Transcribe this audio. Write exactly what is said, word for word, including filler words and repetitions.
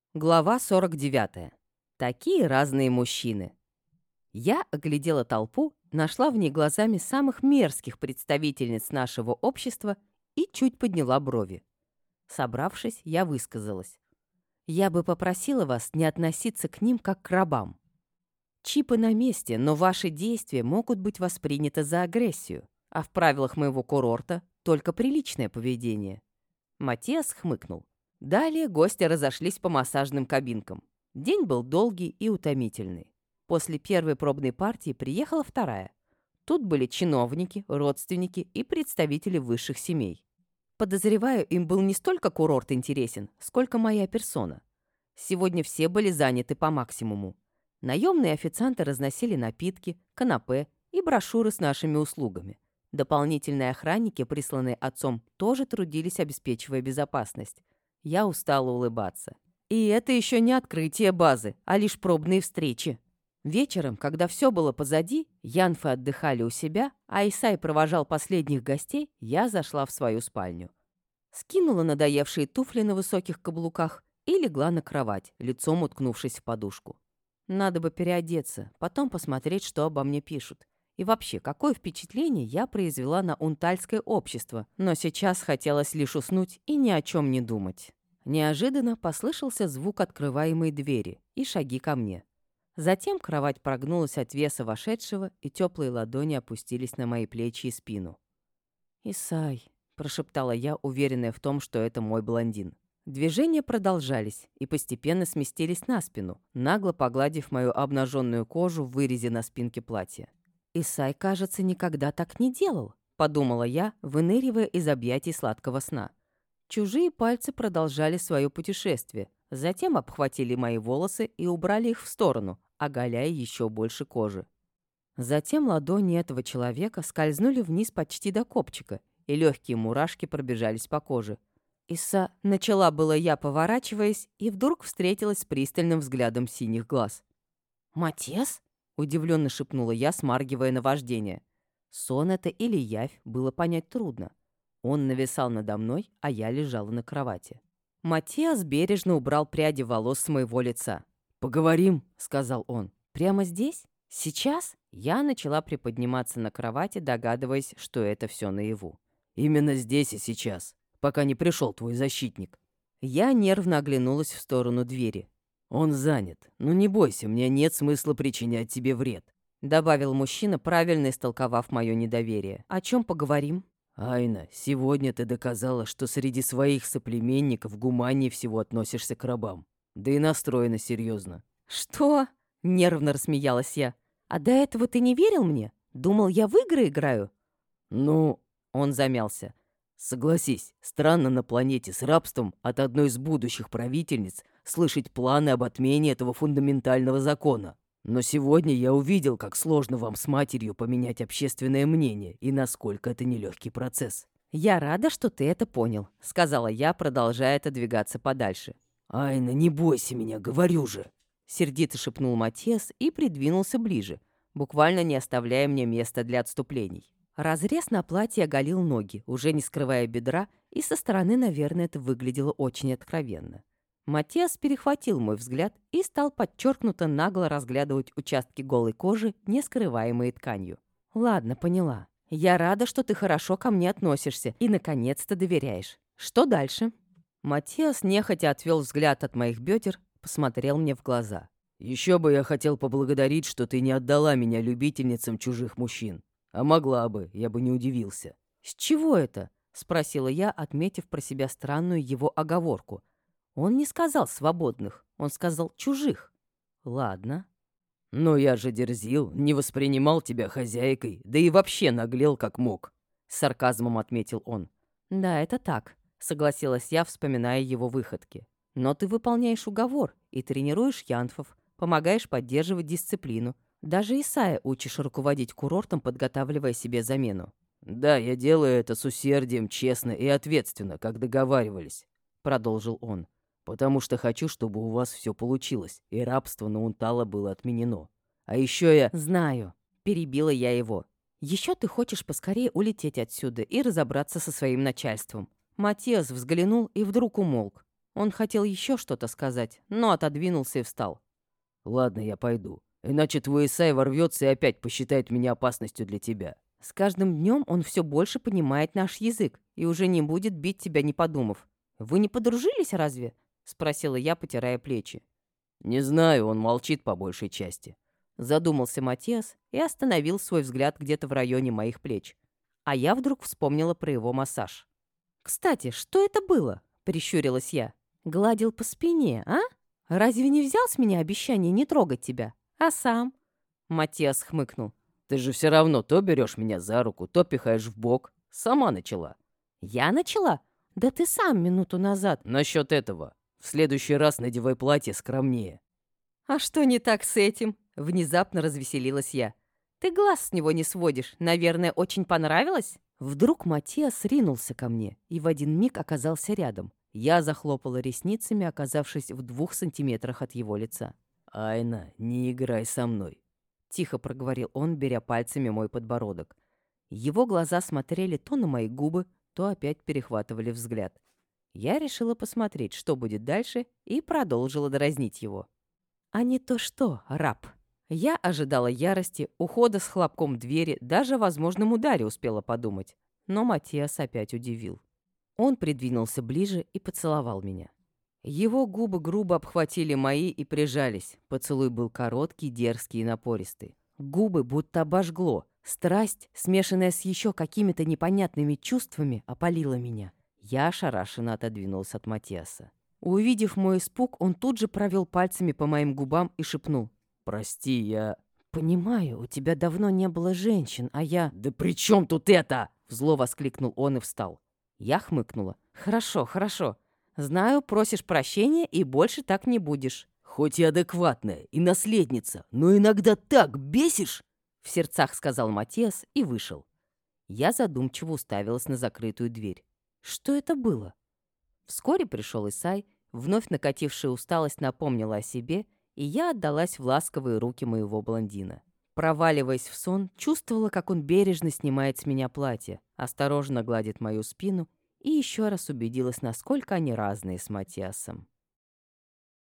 Глава сорок девятая. Такие разные мужчины. Я оглядела толпу, нашла в ней глазами самых мерзких представительниц нашего общества и чуть подняла брови. Собравшись, я высказалась. Я бы попросила вас не относиться к ним как к рабам. Чипы на месте, но ваши действия могут быть восприняты за агрессию, а в правилах моего курорта только приличное поведение. Матиас хмыкнул. Далее гости разошлись по массажным кабинкам. День был долгий и утомительный. После первой пробной партии приехала вторая. Тут были чиновники, родственники и представители высших семей. Подозреваю, им был не столько курорт интересен, сколько моя персона. Сегодня все были заняты по максимуму. Наемные официанты разносили напитки, канапе и брошюры с нашими услугами. Дополнительные охранники, присланные отцом, тоже трудились, обеспечивая безопасность. Я устала улыбаться. И это еще не открытие базы, а лишь пробные встречи. Вечером, когда все было позади, янфы отдыхали у себя, а Исай провожал последних гостей, я зашла в свою спальню. Скинула надоевшие туфли на высоких каблуках и легла на кровать, лицом уткнувшись в подушку. Надо бы переодеться, потом посмотреть, что обо мне пишут. И вообще, какое впечатление я произвела на унтальское общество, но сейчас хотелось лишь уснуть и ни о чем не думать. Неожиданно послышался звук открываемой двери и шаги ко мне. Затем кровать прогнулась от веса вошедшего, и теплые ладони опустились на мои плечи и спину. «Исай», — прошептала я, уверенная в том, что это мой блондин. Движения продолжались и постепенно сместились на спину, нагло погладив мою обнаженную кожу в вырезе на спинке платья. «Исай, кажется, никогда так не делал», — подумала я, выныривая из объятий сладкого сна. Чужие пальцы продолжали свое путешествие, затем обхватили мои волосы и убрали их в сторону, оголяя еще больше кожи. Затем ладони этого человека скользнули вниз почти до копчика, и легкие мурашки пробежались по коже. «Иса», — начала было я, поворачиваясь, и вдруг встретилась с пристальным взглядом синих глаз. «Матес?» — удивленно шепнула я, смаргивая наваждение. Сон это или явь, было понять трудно. Он нависал надо мной, а я лежала на кровати. Матиас бережно убрал пряди волос с моего лица. «Поговорим», — сказал он. «Прямо здесь? Сейчас?» Я начала приподниматься на кровати, догадываясь, что это все наяву. «Именно здесь и сейчас, пока не пришел твой защитник». Я нервно оглянулась в сторону двери. «Он занят. Ну не бойся, мне нет смысла причинять тебе вред», — добавил мужчина, правильно истолковав мое недоверие. «О чем поговорим?» «Айна, сегодня ты доказала, что среди своих соплеменников гуманнее всего относишься к рабам. Да и настроена серьезно». «Что?» — нервно рассмеялась я. «А до этого ты не верил мне? Думал, я в игры играю?» «Ну...» — он замялся. «Согласись, странно на планете с рабством от одной из будущих правительниц слышать планы об отмене этого фундаментального закона. Но сегодня я увидел, как сложно вам с матерью поменять общественное мнение и насколько это нелегкий процесс». «Я рада, что ты это понял», — сказала я, продолжая отодвигаться подальше. «Айна, не бойся меня, говорю же», — сердито шепнул Матиас и придвинулся ближе, буквально не оставляя мне места для отступлений. Разрез на платье оголил ноги, уже не скрывая бедра, и со стороны, наверное, это выглядело очень откровенно. Матиас перехватил мой взгляд и стал подчеркнуто нагло разглядывать участки голой кожи, не скрываемые тканью. «Ладно, поняла. Я рада, что ты хорошо ко мне относишься и, наконец-то, доверяешь. Что дальше?» Матиас нехотя отвел взгляд от моих бедер, посмотрел мне в глаза. «Еще бы я хотел поблагодарить, что ты не отдала меня любительницам чужих мужчин. А могла бы, я бы не удивился». «С чего это?» — спросила я, отметив про себя странную его оговорку. Он не сказал «свободных», он сказал «чужих». «Ладно». «Но я же дерзил, не воспринимал тебя хозяйкой, да и вообще наглел как мог», — с сарказмом отметил он. «Да, это так», — согласилась я, вспоминая его выходки. «Но ты выполняешь уговор и тренируешь янфов, помогаешь поддерживать дисциплину. Даже Исая учишь руководить курортом, подготавливая себе замену». «Да, я делаю это с усердием, честно и ответственно, как договаривались», — продолжил он. «Потому что хочу, чтобы у вас все получилось, и рабство на Унтала было отменено. А еще я...» «Знаю», — перебила я его. «Еще ты хочешь поскорее улететь отсюда и разобраться со своим начальством». Матиас взглянул и вдруг умолк. Он хотел еще что-то сказать, но отодвинулся и встал. «Ладно, я пойду. Иначе твой Исай ворвется и опять посчитает меня опасностью для тебя». С каждым днем он все больше понимает наш язык и уже не будет бить тебя, не подумав. Вы не подружились разве? Спросила я, потирая плечи. «Не знаю, он молчит по большей части». Задумался Матиас и остановил свой взгляд где-то в районе моих плеч. А я вдруг вспомнила про его массаж. «Кстати, что это было?» — прищурилась я. «Гладил по спине, а? Разве не взял с меня обещание не трогать тебя? А сам?» Матиас хмыкнул. «Ты же все равно то берешь меня за руку, то пихаешь в бок. Сама начала». «Я начала? Да ты сам минуту назад». «Насчет этого. В следующий раз надевай платье скромнее». «А что не так с этим?» — внезапно развеселилась я. «Ты глаз с него не сводишь. Наверное, очень понравилось?» Вдруг Матиас ринулся ко мне и в один миг оказался рядом. Я захлопала ресницами, оказавшись в двух сантиметрах от его лица. «Айна, не играй со мной». Тихо проговорил он, беря пальцами мой подбородок. Его глаза смотрели то на мои губы, то опять перехватывали взгляд. Я решила посмотреть, что будет дальше, и продолжила дразнить его. «А не то что, раб?» Я ожидала ярости, ухода с хлопком двери, даже о возможном ударе успела подумать. Но Матиас опять удивил. Он придвинулся ближе и поцеловал меня. Его губы грубо обхватили мои и прижались. Поцелуй был короткий, дерзкий и напористый. Губы будто обожгло. Страсть, смешанная с еще какими-то непонятными чувствами, опалила меня. Я ошарашенно отодвинулась от Матиаса. Увидев мой испуг, он тут же провел пальцами по моим губам и шепнул. «Прости, я...» «Понимаю, у тебя давно не было женщин, а я...» «Да при чем тут это?» Зло воскликнул он и встал. Я хмыкнула. «Хорошо, хорошо. Знаю, просишь прощения и больше так не будешь». «Хоть и адекватная, и наследница, но иногда так бесишь!» В сердцах сказал Матиас и вышел. Я задумчиво уставилась на закрытую дверь. Что это было? Вскоре пришел Исай, вновь накатившая усталость напомнила о себе, и я отдалась в ласковые руки моего блондина. Проваливаясь в сон, чувствовала, как он бережно снимает с меня платье, осторожно гладит мою спину и еще раз убедилась, насколько они разные с Матиасом.